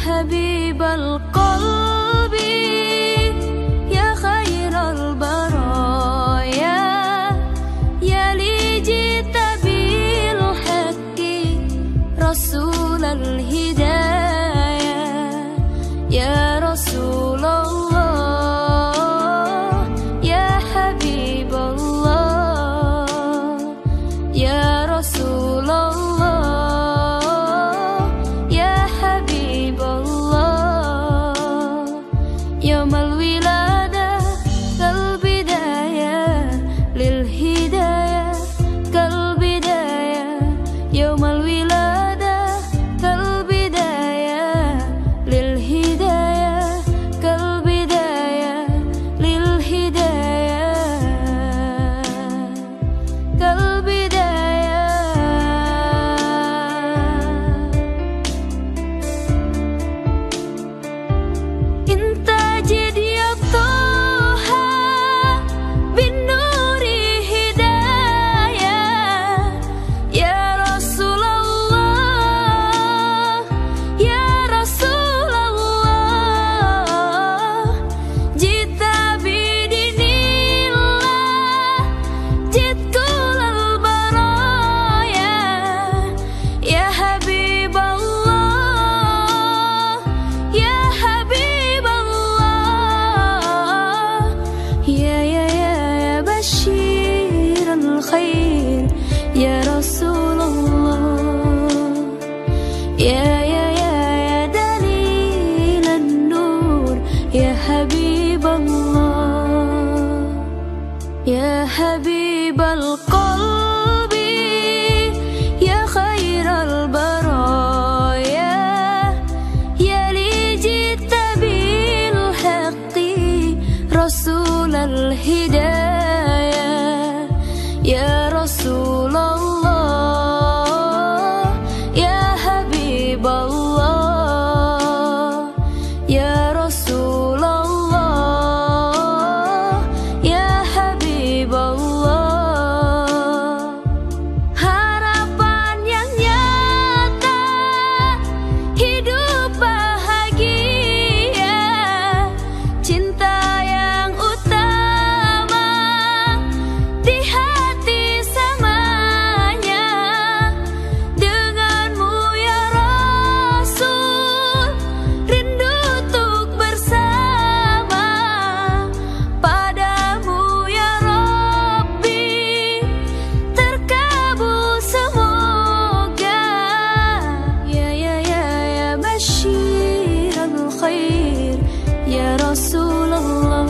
حبيب القلب يا خير البرايا يا لي جئت بالحق رسول الهدايا يا رسول الله يا حبيب الله يا رسول الله يا حبيب الله يوم الولادة كالبداية للهداية كالبداية يوم الولادة كالبداية للهداية كالبداية للهداية كالبداية انت جد يا طه بالنور هداية يا رسول الله يا رسول الله جئت بدين الله جئت كل البرايا يا حبيب الله يا حبيب الله يا بشير الخير يا رسول الله يا دليل النور يا حبيب الله يا حبيب القلب يا خير البرايا يا لي جئت بالحق رسول الهدايا يا رسول الله يا حبيب الله يا رسول الله يا حبيب الله harapan yang nyata hidup bahagia cinta yang utama di hati semuanya denganmu ya Rasul rindu untuk bersama padamu ya Rabbi terkabul semoga ya bashir al-khair ya Rasulullah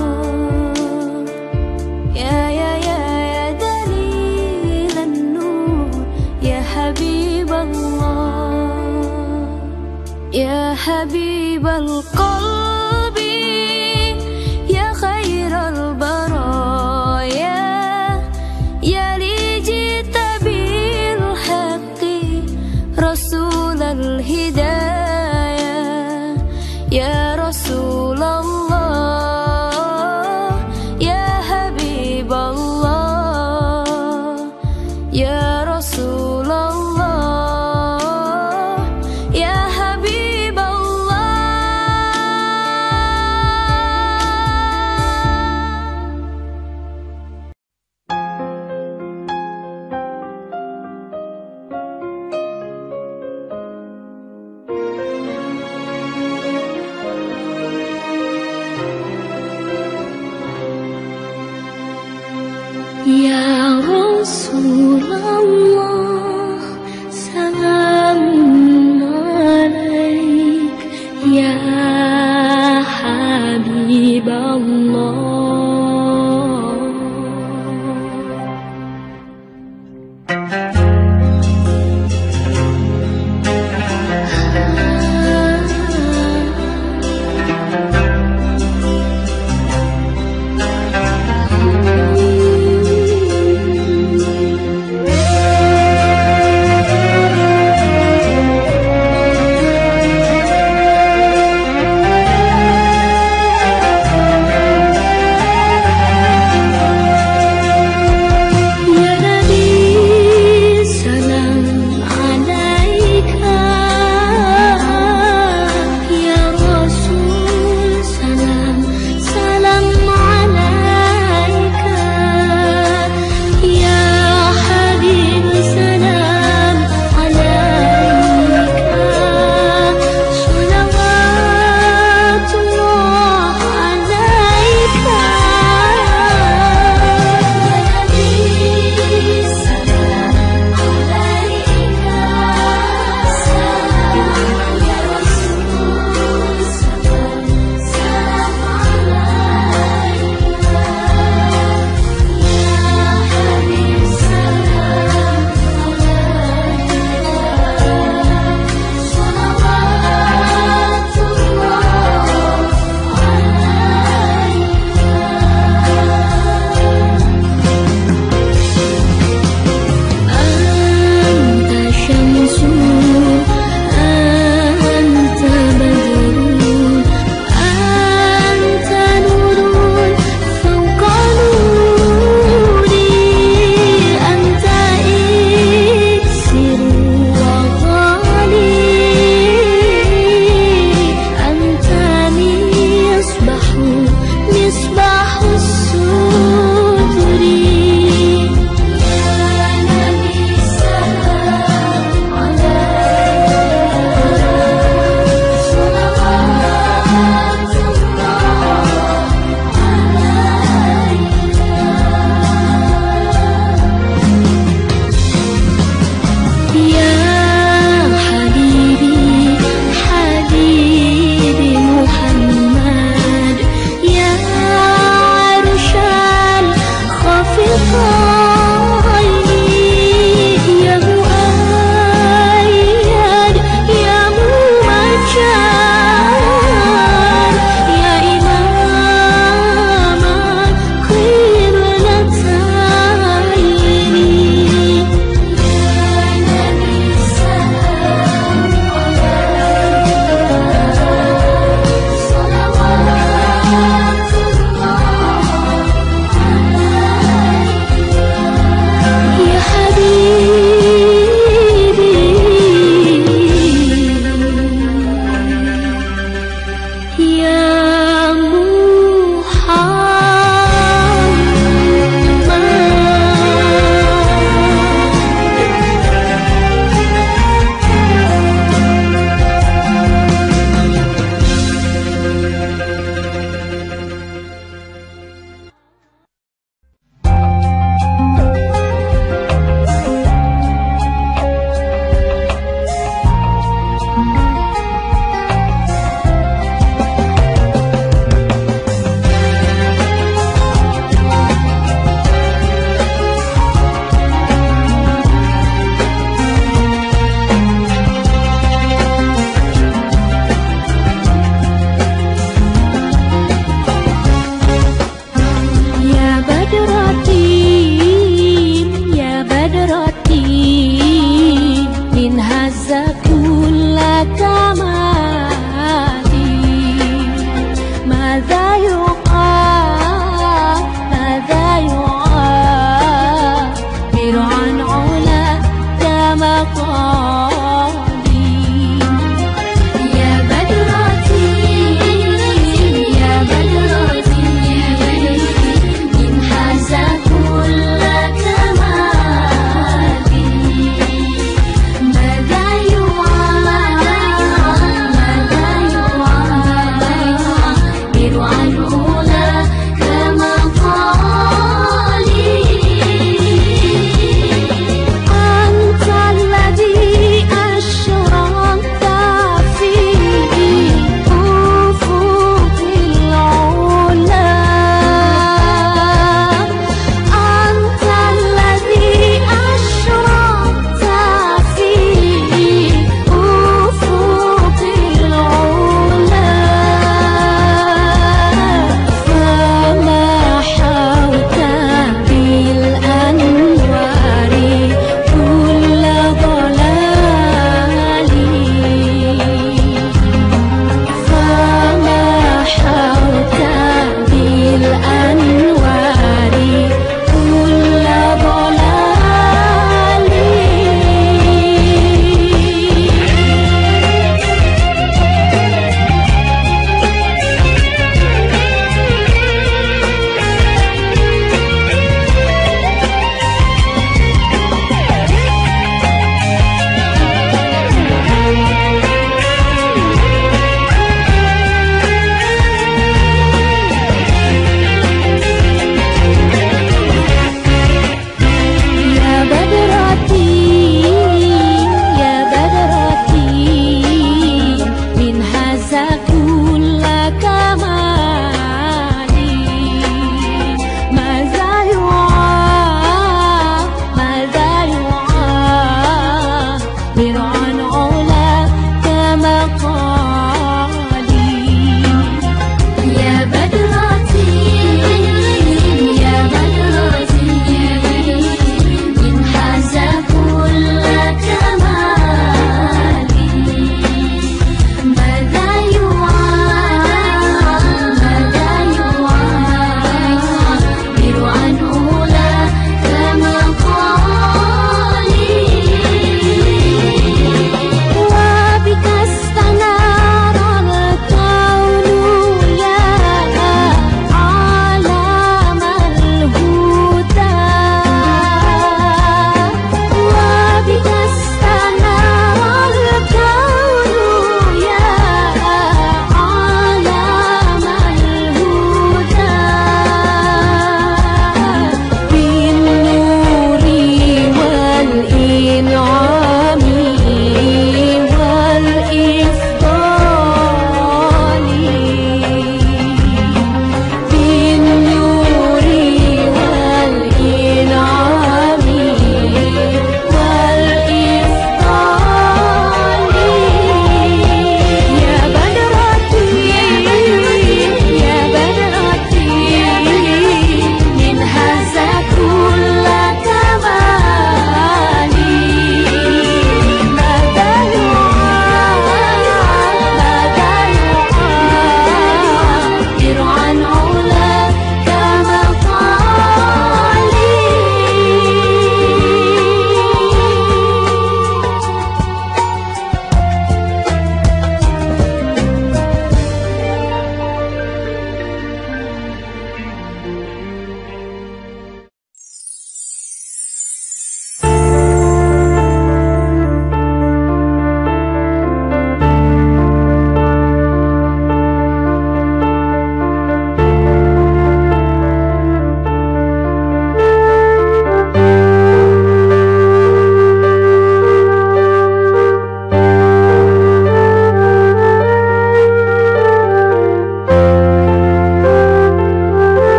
ya dalil an-nur ya Habib Allah ya Habib al-qalbi ya khairal baraya ya li jita bil haqqi rasul al-hidayah ya Rasulullah ya Habib Allah ya Rasulullah ya Habib Allah Ya Rasulullah salam alaik ya Habib Allah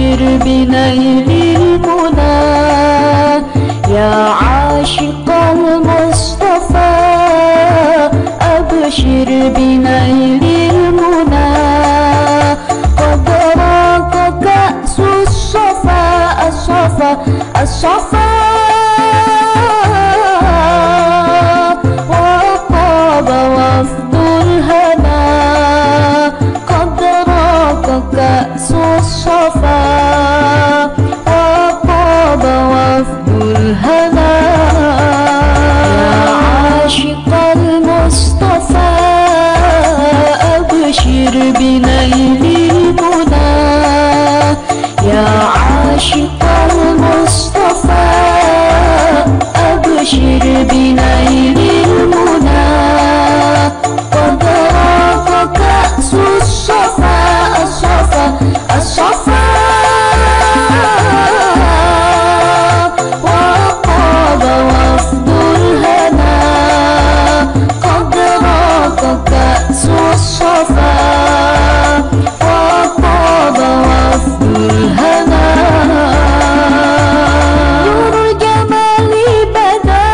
أبشر بنيل المنى يا عاشق المصطفى أبشر بنيل المنى قد راق كأس الصفا الصفا الصفا وطاب وفد الهنا قد راق كأس الصفا وطاب وفد الهنا يا عاشق المصطفى أبشر بنيل المنى يا عاشق المصطفى أبشر بنيل المنى قد راق كأس الصفا الصفا الصفا وطاب وفد الهنا قد راق كأس الصفا وطاب وفد الهنا نور الجمال بدا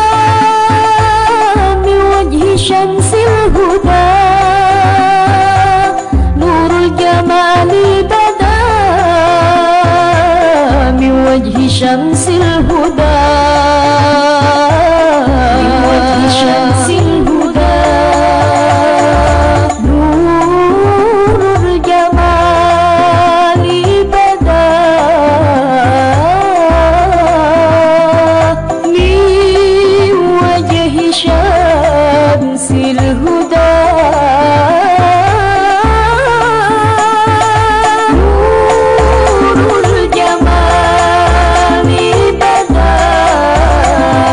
من وجه شمس الهدى نور الجمال بدا من وجه شمس الهدى من وجه شمس الهدى نور الجمال بدا من وجه شمس الهدى نور الجمال بدا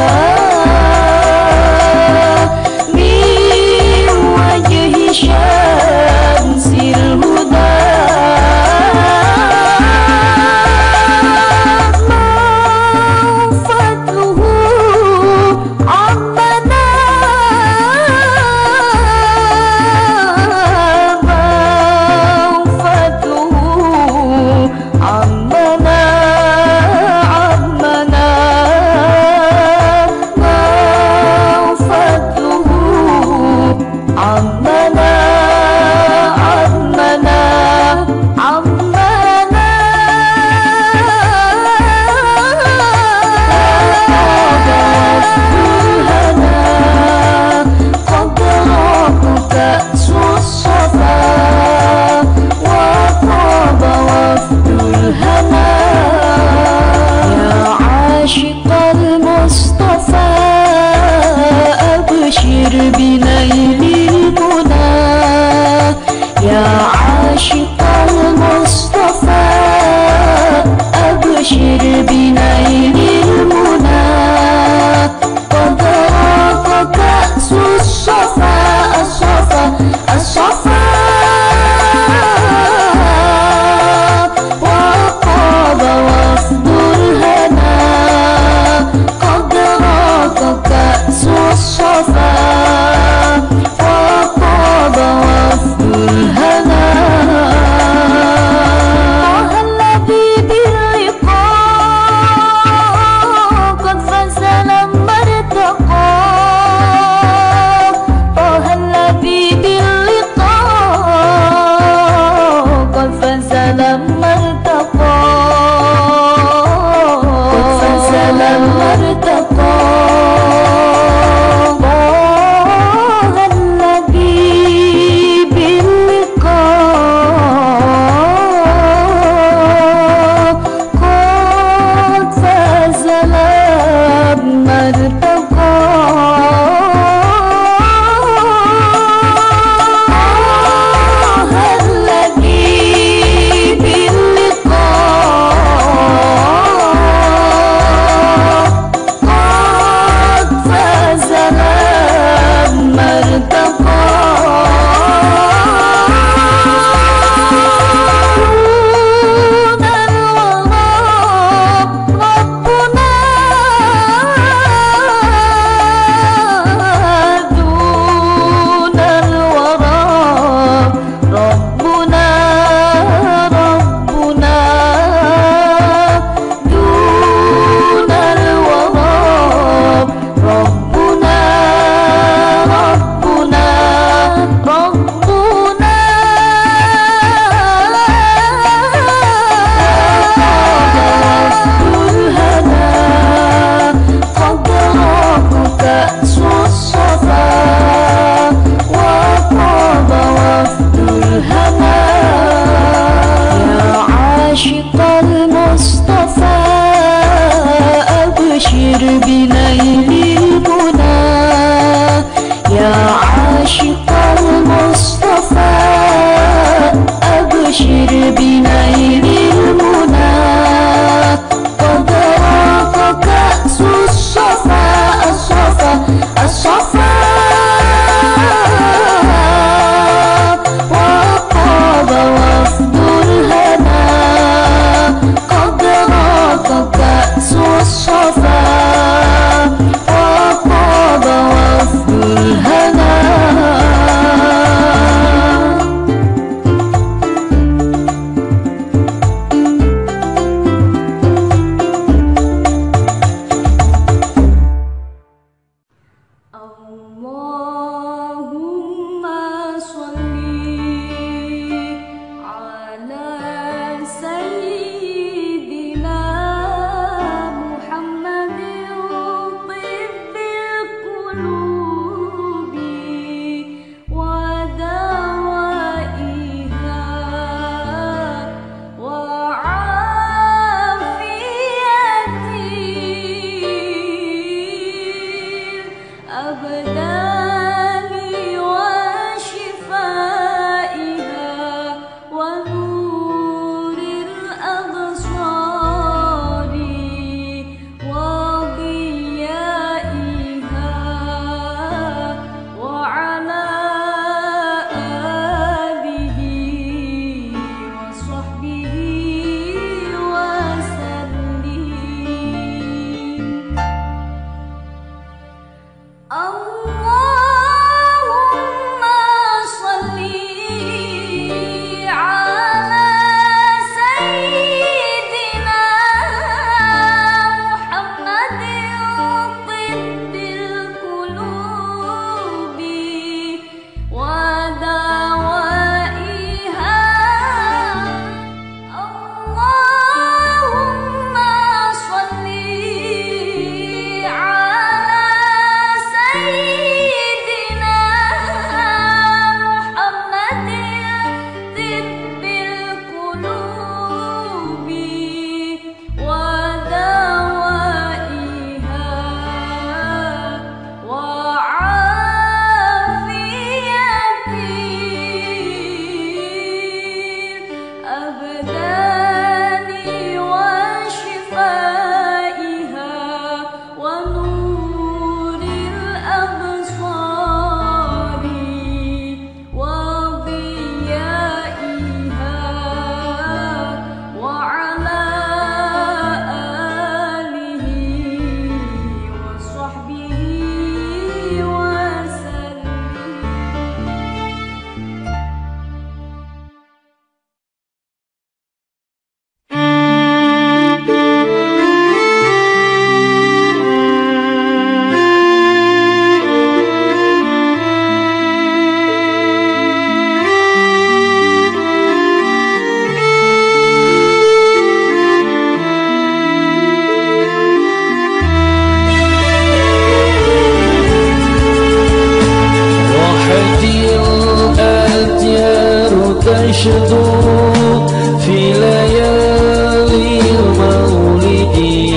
تشدو في ليالي المولد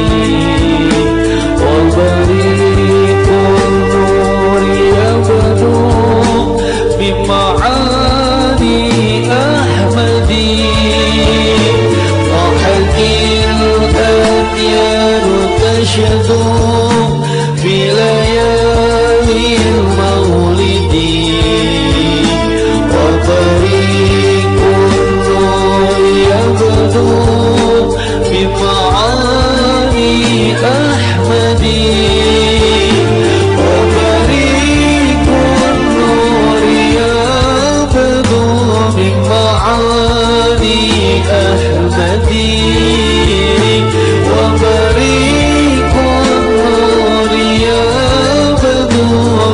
وبريق النور يبدو بمعاني أحمدي ضحك الأديان تشدو في ليالي المولد وطريق النور يبدو بمعاني أحمدي وطريق النور يبدو بمعاني أحمدي وطريق النور يبدو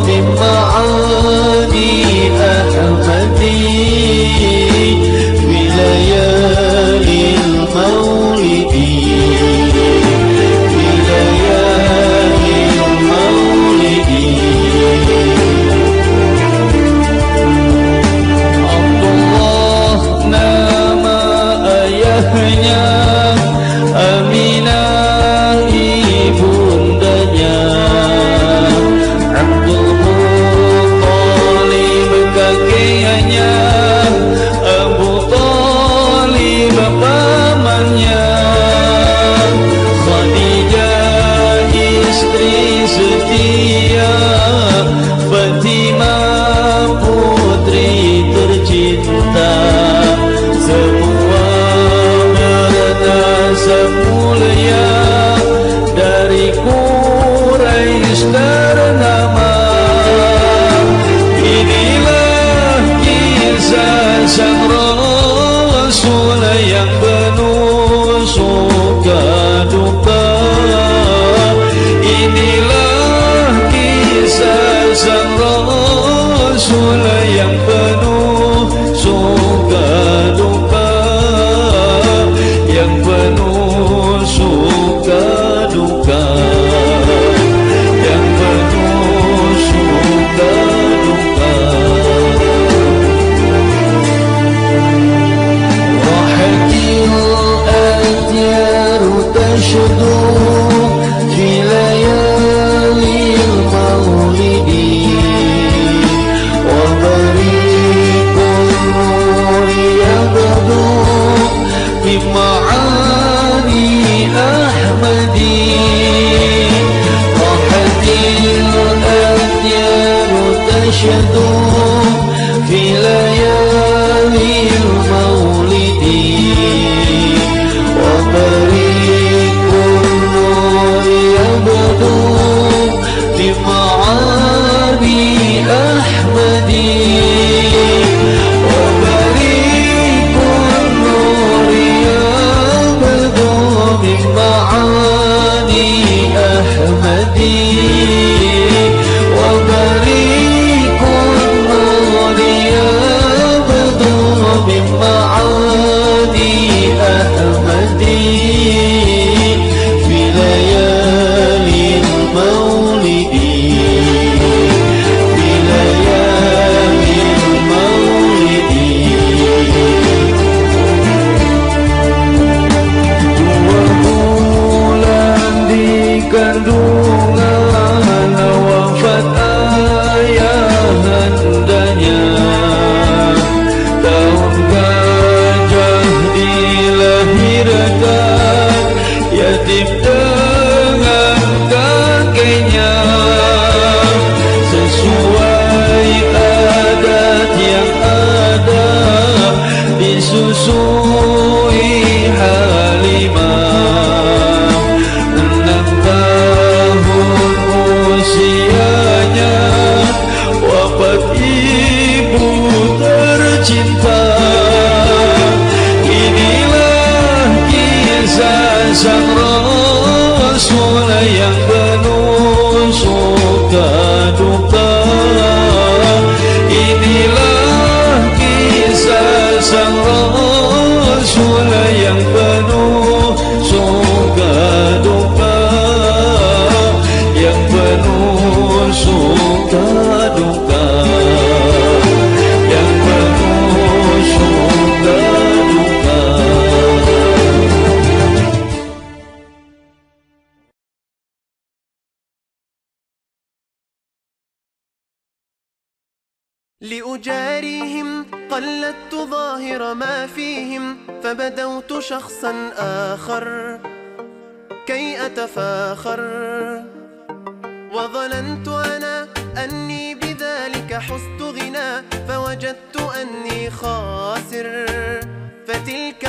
بمعاني أحمدي في ليالي المولد في ليالي المولد Abdullah nama ayahnya, Aminah ibundanya, Abdul Muttalib kakeknya, Abu Talib pamannya, Khadijah istri setia, Fatimah putri tercinta, semua bernasab mulia dari Quraisy ternama. Inilah kisah sang Rasul yang penuh suka duka. Inilah kisah sang Rasul yang penuh suka duka, yang penuh suka duka, yang penuh suka duka. Wahakil adyar tashdu fi layali al-maulidi وبريق النور يبدو بمعاني أحمدي ضحت الأديان تشدو في ليالي المولد وبريق النور يبدو بمعاني أحمدي وبريق النور يبدو بمعاني أحمدي وبريق النور يبدو بمعاني أحمدي في ليالي المولد في ليالي المولد. Dua bulan di kandungan wafat ayahandanya, tahun gajah dilahirkan yatim dengan kakeknya, sesuai adat yang ada disusui Halimah. 6 tahun usianya wafat ibu tercinta. Inilah kisah sang Rasul yang penuh suka duka. Inilah kisah sang Rasul yang penuh suka duka, yang penuh suka duka. لأجاريهم قلدت ظاهر ما فيهم، فبدوت شخصا آخر كي أتفاخر، وظننت أنا أني بذلك حزت غنى، فوجدت أني خاسر، فتلك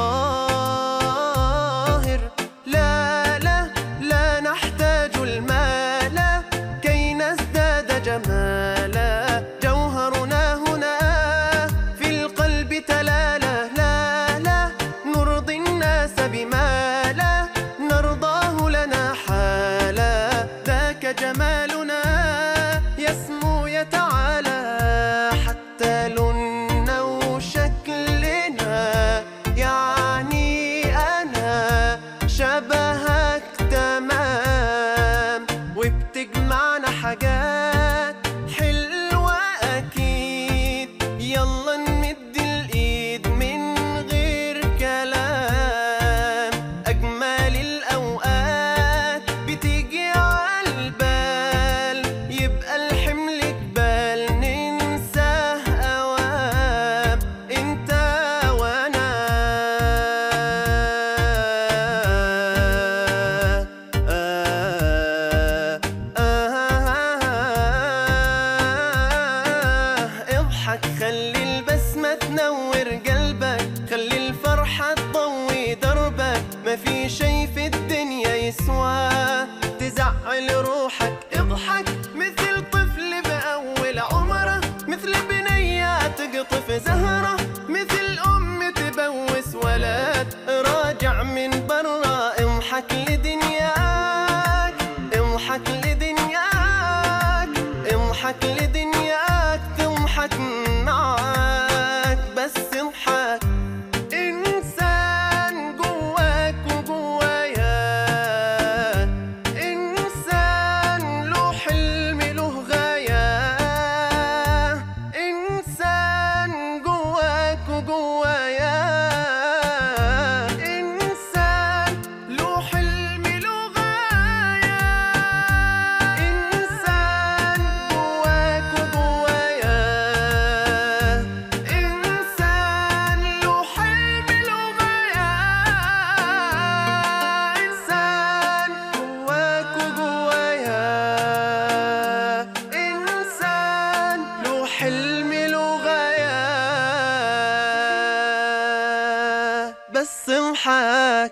مظاهر. لا لا لا نحتاج المال كي نزداد جمالا، جوهرنا هنا في القلب تلالا. لا لا نرضي الناس بما لا نرضاه لنا حالا، ذاك جمالنا يسمو يتعالى، حتى لوننا وشكلنا يعني أنا شبهك تمام، وبتجمعنا حاجات حلوة أكيد. يلا نمد الإيد من غير كلام، أجمل الأوقات بتيجي عالبال، يبقى الحمل جبال ننساه أوام، انت وانا. اضحك خلي البسمة تنور قلبك، خلي الفرحة تضوي دربك، ما في شي في الدنيا يسوى تزعل روحك. اضحك مثل طفل بأول عمره، مثل بنية تقطف زهرة، مثل أم تبوس ولد راجع من برا. اضحك لدنياك، اضحك لدنياك، اضحك لدنياك تضحك معاك، بس اضحك. إنسان جواك وجوايا، إنسان له حلم له غاية، إنسان جواك وجوايا، إنسان له حلم له غاية، إنسان جواك وجوايا، إنسان له حلم له غاية، إنسان جواك وجوايا، إنسان له حلم له غاية، بس اضحك.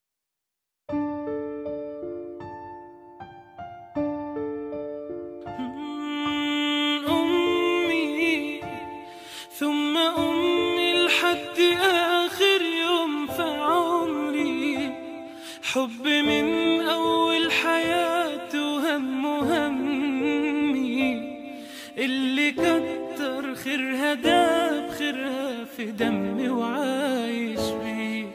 أمي ثم أمي لحد آخر يوم في عمري، حب من أول حياتي وهم همي، اللي كتر خيرها داب خيرها في دمي وعايش بيه.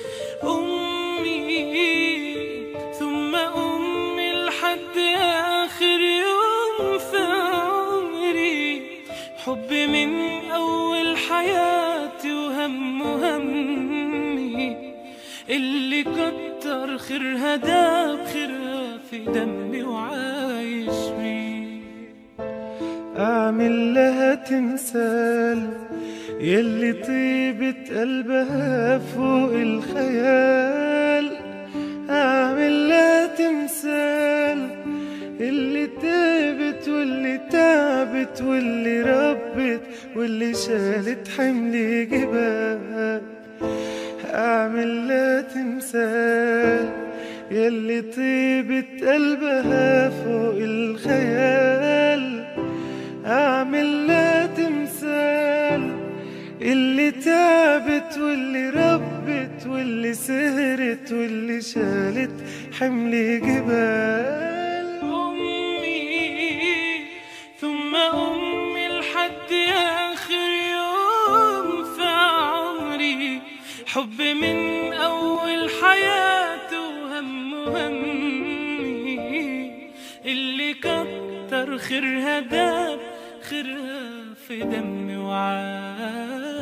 أمي ثم أمي لحد آخر يوم في عمري، حب من أول حياتي وهم همي، اللي كتر خيرها داب خيرها في دمي وعايش بيه. أعمل لها تمثال يلي طيبة قلبها فوق الخيال، أعمل لها تمثال اللي تعبت واللي تعبت واللي ربت واللي شالت حمل جبال. أعمل لها تمثال يلي طيبة قلبها فوق الخيال، أعمل لها تمثال اللي تعبت واللي ربت واللي سهرت واللي شالت حمل جبال. أمي ثم أمي لحد آخر يوم في عمري، حب من أول حياتي وهم همي، اللي كتر خيرها داب خيرها في دمي وعاش